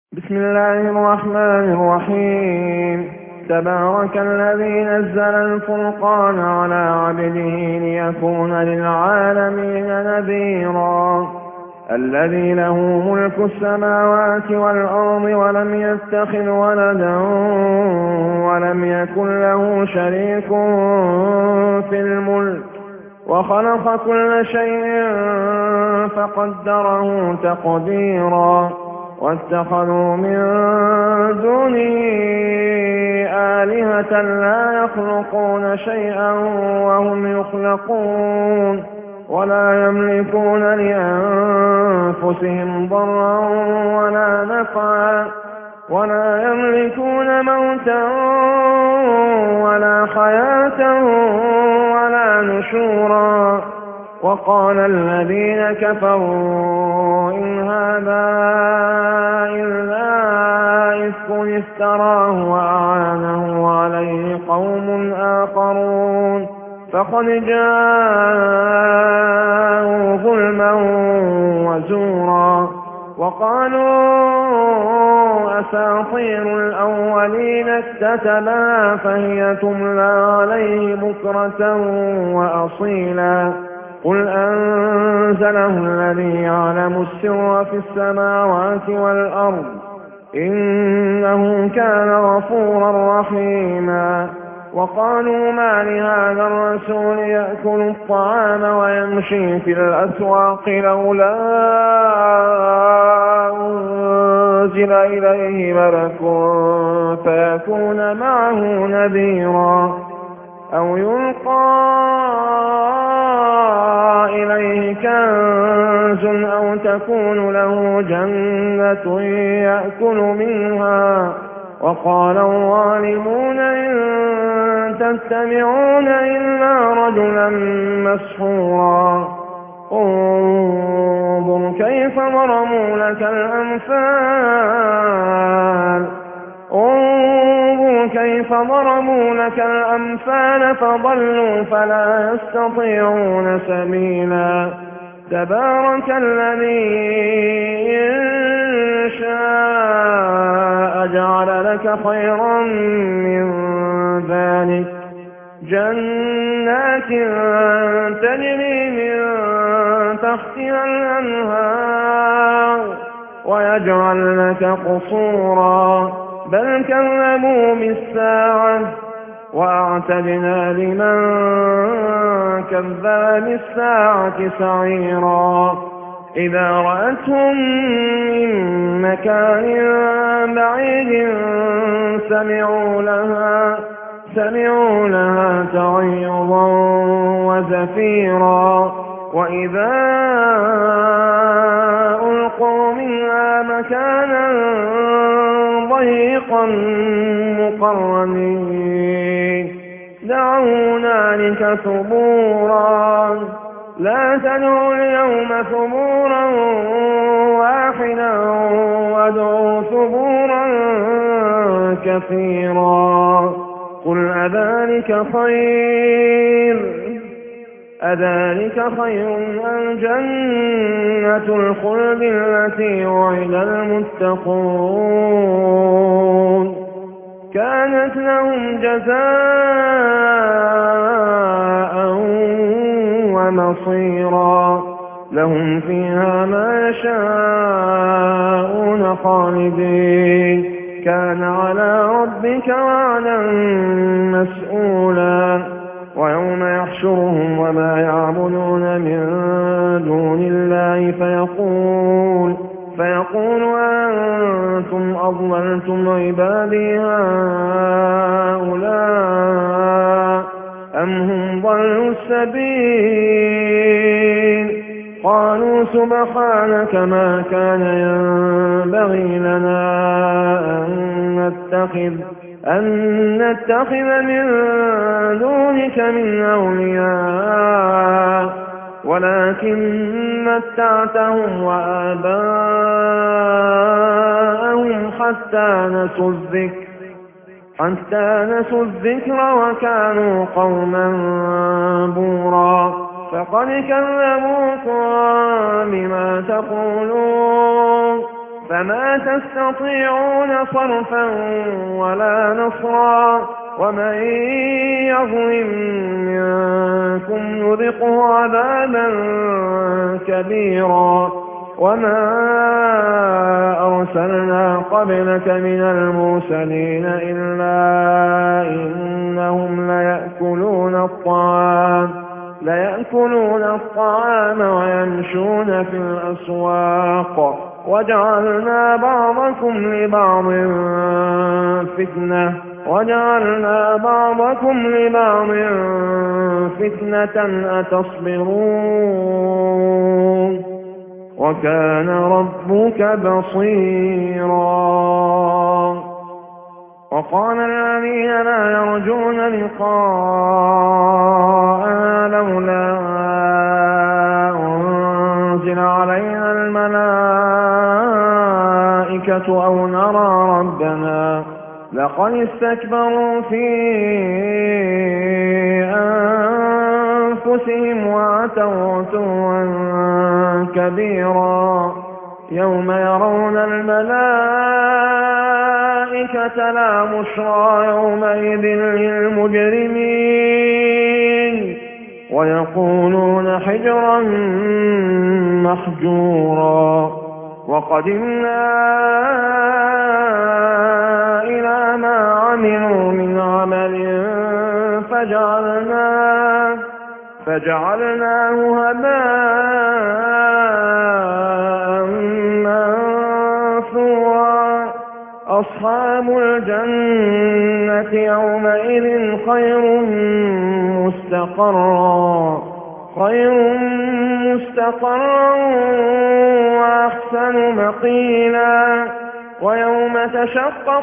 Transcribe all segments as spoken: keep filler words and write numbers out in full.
بسم الله الرحمن الرحيم. تبارك الذي نزل الفرقان على عبده ليكون للعالمين نذيرا. الذي له ملك السماوات والأرض ولم يتخذ ولدا ولم يكن له شريك في الملك وخلق كل شيء فقدره تقديرا. واتخذوا من دونه آلهة لا يخلقون شيئا وهم يخلقون ولا يملكون لأنفسهم ضرا ولا نفعا ولا يملكون موتا ولا حياة ولا نشورا. وقال الذين كفروا إن هذا إلا إفك افتراه وأعانه عليه قوم آخرون فقد جاءوا ظلما وزورا. وقالوا أساطير الأولين اكتتبها فهي تملى عليه بكرة وأصيلا. قل أنزله الذي يعلم السر في السماوات والأرض إنه كان غفورا رحيما. وقالوا ما لهذا الرسول يأكل الطعام ويمشي في الأسواق لولا أنزل إليه ملك فيكون معه نذيرا أو يلقى إليه كنز أو تكون له جنة يأكل منها. وقال الظالمون إن تتبعون إلا رجلا مسحورا. انظر كيف ضربوا لك الأمثال انظر كيف ضربوا لك الأمثال فضلوا فلا يستطيعون سبيلا. تبارك الذي إن شاء جعل لك خيرا من ذلك جنات تجري من تحتها الأنهار ويجعل لك قصورا بل كذبوا بالساعة وأعتدنا لمن كذب بالساعة سعيرا. إذا رأتهم من مكان بعيد سمعوا لها سمعوا لها تغيظا وزفيرا. وإذا ألقوا منها مكانا ضيقا مقرنين دعوا هنالك ثبورا. لا تدعوا اليوم ثبورا واحدا وادعوا ثبورا كثيرا. قل أذلك خير أذلك خير أم جنة الخلد التي وعد المتقون كانت لهم جزاء ومصيرا. لهم فيها ما يشاءون خالدين كان على ربك وعدا مسئولا. ويوم يحشرهم وما يعبدون من دون الله فيقول فيقول أنتم أضللتم عبادي هؤلاء أم هم ضلوا السبيل. قالوا سبحانك ما كان ينبغي لنا أن نتخذ أن نتخذ من دونك من أولياء ولكن متعتهم وآباءهم حتى نسوا الذكر حتى نسوا الذكر وكانوا قوما بورا. فقد كذبوكم بما تقولون فما تستطيعون صرفا ولا نصرا ومن يظلم منكم نذقه عذابا كبيرا وما أرسلنا قبلك من المرسلين إلا إنهم ليأكلون الطعام ليأكلون الطعام ويمشون في الأسواق وجعلنا بعضكم لبعض فتنة وجعلنا بعضكم لبعض فتنة أتصبرون وكان ربك بصيرا. وقال الذين لا يرجون لقاءنا لولا أنزل علينا الملائكة أو نرى ربنا لقد استكبروا في أنفسهم وعتوا عتوا كبيرا يوم يرون الملائكة لا بشرى يومئذ للمجرمين ويقولون حجرا محجورا. وقدمنا إلى ما عملوا من عمل فجعلناه فجعلناه هباء منثورا. أصحاب الجنة يومئذ خير مستقرا خير مستقرا وأحسن مقيلا. ويوم تشقق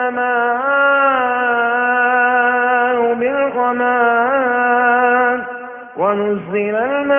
السماء بالغمام ونزل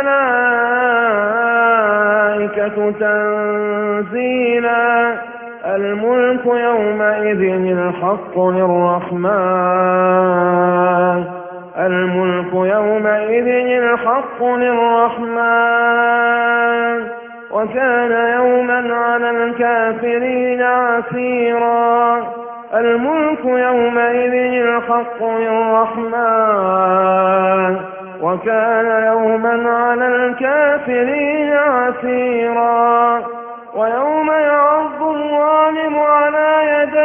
الملائكة تنزيلا. الملك يومئذ الحق للرحمن الملك يومئذ الحق للرحمن وكان يوما على الكافرين عسيرا. الملك يومئذ الحق للرحمن وكان يوما على الكافرين عسيرا. ويوم يعض الظالم على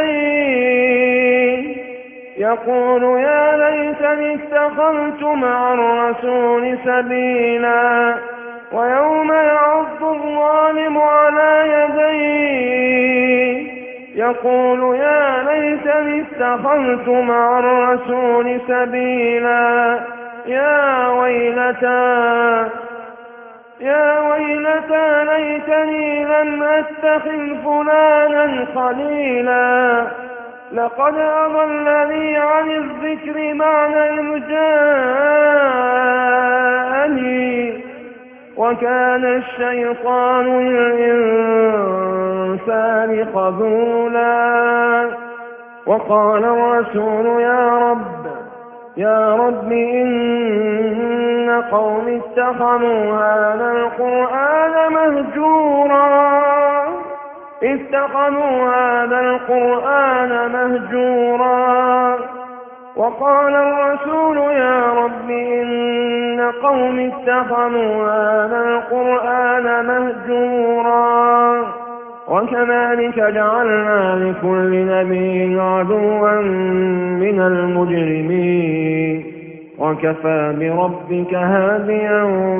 يديه يقول يا ليتني اتخذت مع الرسول سبيلا. ويوم يعض الظالم على يديه يقول يا ليتني اتخذت مع الرسول سبيلا. يا ويلتى يا ويلتى ليتني لم أتخذ فلانا خليلا لقد أضلني عن الذكر بعد إذ جاءني وكان الشيطان للإنسان خذولا. وقال الرسول يا رب يا رب إن قوم اتخذوا هذا القرآن مهجورا اتخذوا هذا القرآن مهجورا. وقال الرسول يا رب إن قوم اتخذوا هذا القرآن مهجورا. وكذلك جعلنا لكل نبي عدوا من المجرمين وكفى بربك هاديا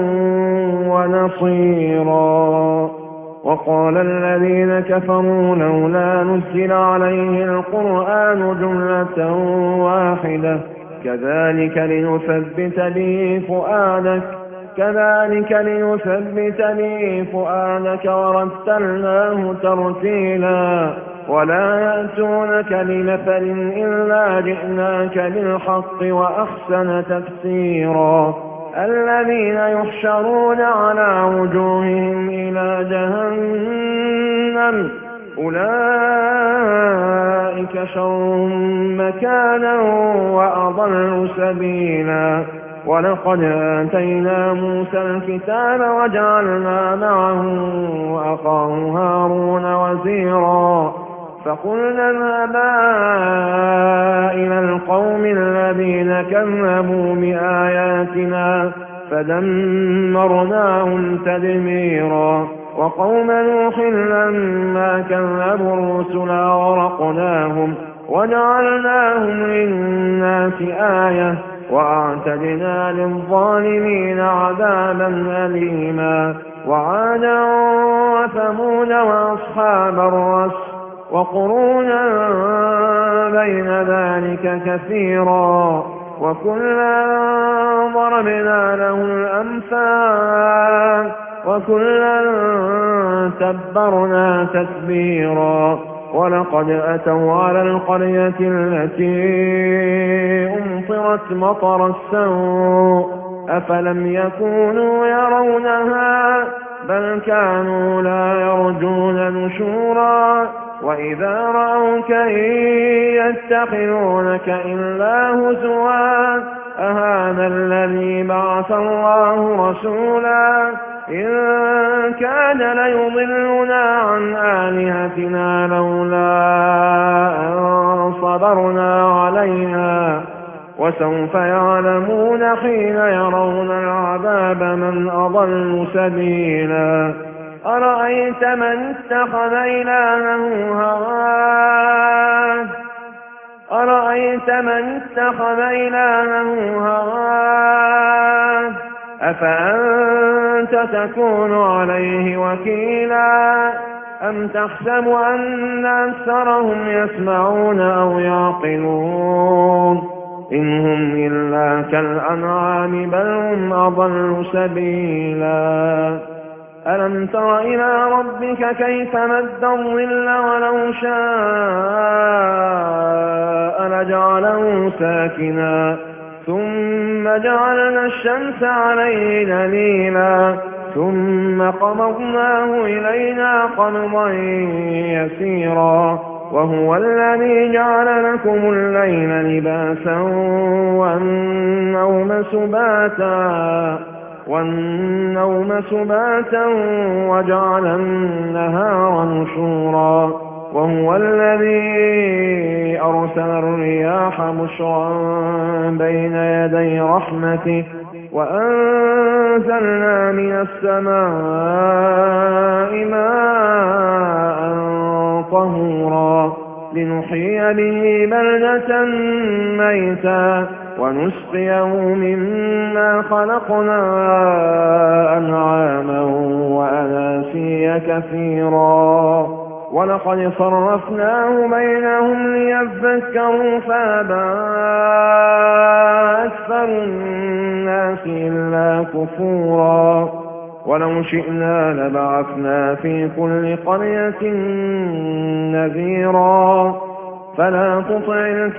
ونصيرا. وقال الذين كفروا لولا نزل عليه القرآن جملة واحدة كذلك لنثبت به فؤادك كذلك لنثبت به فؤادك ورتلناه ترتيلا. ولا يأتونك بمثل إلا جئناك بالحق وأحسن تفسيرا. الذين يحشرون على وجوههم إلى جهنم أولئك شر مكانا وأضل سبيلا. ولقد آتينا موسى الكتاب وجعلنا معه وأخاه هارون وزيرا فقلنا اذهبا إلى القوم الذين كذبوا بآياتنا فدمرناهم تدميرا وقوم نوح لما كذبوا الرسل أغرقناهم وجعلناهم للناس آية وأعتدنا للظالمين عذابا أليما وعادا وثمود وأصحاب الرس وقرونا بين ذلك كثيرا وكلا ضربنا له الأمثال وكلا تبرنا تتبيرا ولقد أتوا على القرية التي أمطرت مطر السوء أفلم يكونوا يرونها بل كانوا لا يرجون نشورا وإذا رأوك إن يتخذونك إلا هزوا أهذا الذي بعث الله رسولا إن كان ليضلنا عن آلهتنا لولا أن صبرنا عليها وسوف يعلمون حين يرون العذاب من أضل سبيلا أرأيت من اتخذ إلهه هواه أرأيت من اتخذ إلهه هواه أفأنت تكون عليه وكيلا أم تحسب أن أكثرهم يسمعون أو يعقلون إن هم إلا كالأنعام بل هم أضل سبيلا ألم تر إلى ربك كيف مد الظل ولو شاء لجعله ساكنا ثم جعلنا الشمس عليه دليلا ثم قبضناه إلينا قبضا يسيرا وهو الذي جعل لكم الليل لباسا والنوم سباتا والنوم سباتا وجعل النهار نشورا وهو الذي أرسل الرياح بشرا بين يدي رحمته وأنزلنا من السماء ماء طهورا لنحيي به بلدة ميتا ونسقيه مما خلقنا أنعاما وأناسيا كثيرا ولقد صرفناه بينهم ليذكروا فأبى أكثر الناس إلا كفورا ولو شئنا لبعثنا في كل قرية نذيرا فلا تطع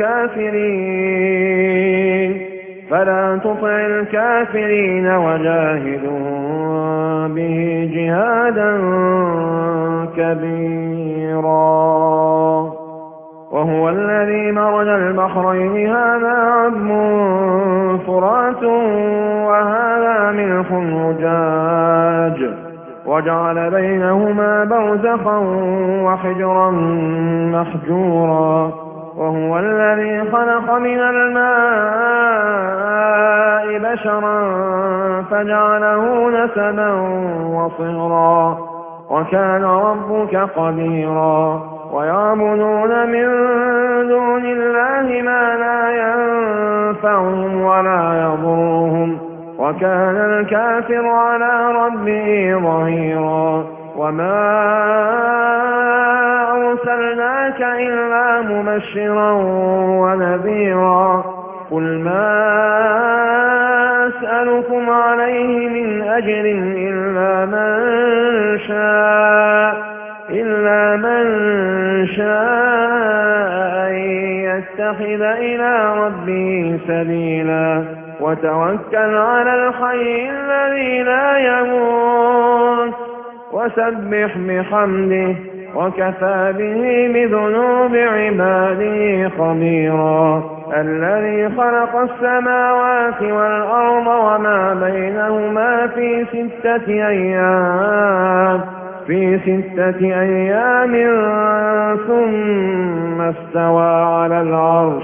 الكافرين فلا تطع الكافرين وجاهدهم به جهادا كبيرا وهو الذي مرج البحرين هذا عذب فرات وهذا ملح أجاج وجعل بينهما برزخا وحجرا محجورا وهو الذي خلق من الماء بشرا فجعله نسبا وصهرا وكان ربك قديرا ويعبدون من دون الله ما لا ينفعهم ولا يضرهم وكان الكافر على ربه ظهيرا وما أرسلناك إلا مبشرا ونذيرا قل ما أسألكم عليه من أجر إلا من شاء إلا من شاء أن يتخذ إلى ربه سبيلا وتوكل على الحي الذي لا يموت وسبح بحمده وكفى به بذنوب عباده خبيرا الذي خلق السماوات والأرض وما بينهما في ستة أيام في ستة أيام ثم استوى على العرش.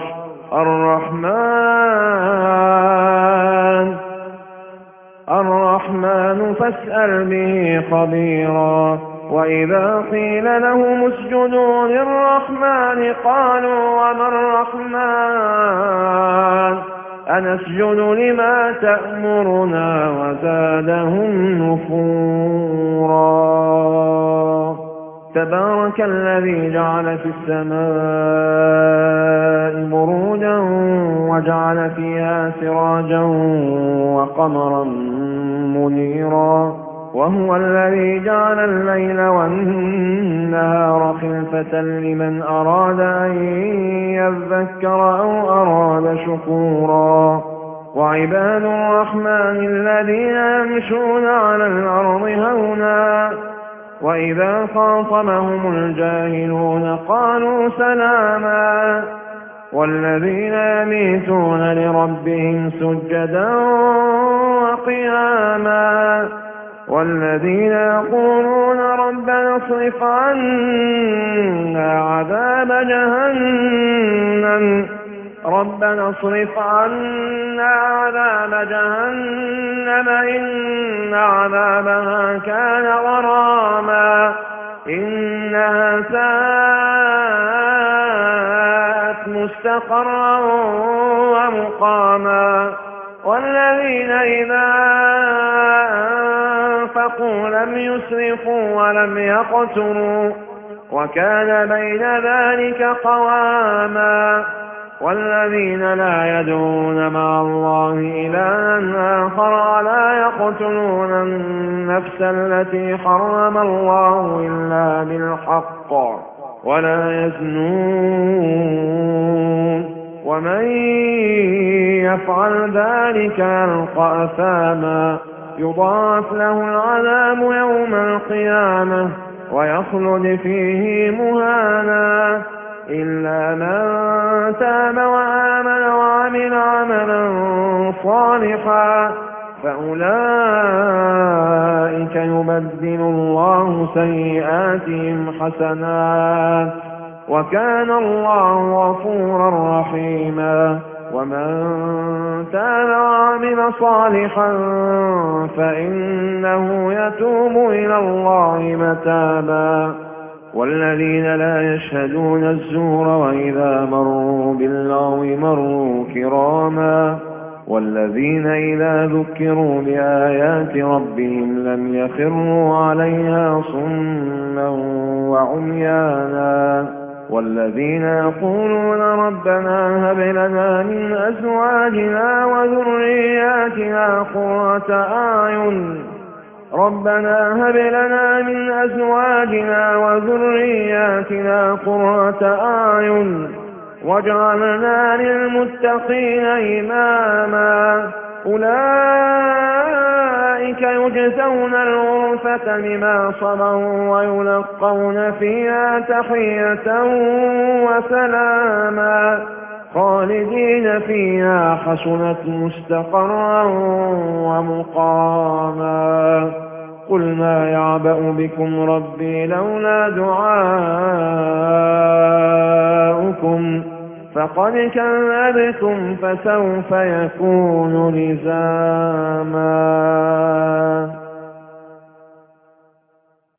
الرحمن الرحمن فاسأل به خبيرا. وإذا قيل لهم اسجدوا للرحمن قالوا وما الرحمن أنسجد لما تأمرنا وزادهم نفورا. تبارك الذي جعل في السماء بروجا وجعل فيها سراجا وقمرا منيرا. وهو الذي جعل الليل والنهار خلفة لمن أراد أن يذكر أو أراد شكورا. وعباد الرحمن الذين يمشون على الأرض هونا وإذا خاطبهم الجاهلون قالوا سلاما. والذين يبيتون لربهم سجدا وقياما. والذين يقولون ربنا اصرف عنا عذاب جهنم ربنا اصرف عنا عذاب جهنم إن عذابها كان غراما إنها ساءت مستقرا ومقاما. والذين إذا أنفقوا لم يسرفوا ولم يقتروا وكان بين ذلك قواما. والذين لا يدعون مع الله إلها آخر ولا يقتلون النفس التي حرم الله إلا بالحق ولا يزنون ومن يفعل ذلك يلقى أثاما يضاعف له العذاب يوم القيامة ويخلد فيه مهانا إلا من تاب وآمن وعمل عملا صالحا فأولئك يبدل الله سيئاتهم حسنات وكان الله غفورا رحيما. ومن تاب وعمل صالحا فإنه يتوب إلى الله متابا. والذين لا يشهدون الزور وإذا مروا باللغو مروا كراما. والذين إذا ذكروا بآيات ربهم لم يخروا عليها صما وعميانا. والذين يقولون ربنا هب لنا من أزواجنا وذرياتنا قرة أعين ربنا هب لنا من أزواجنا وذرياتنا قرة أعين واجعلنا للمتقين إماما. أولئك يجزون الغرفة بما صبروا ويلقون فيها تحية وسلاما خالدين فيها حسنت مستقرا ومقاما. قل ما يعبأ بكم ربي لولا دعاؤكم فقد كذبتم فسوف يكون لزاما.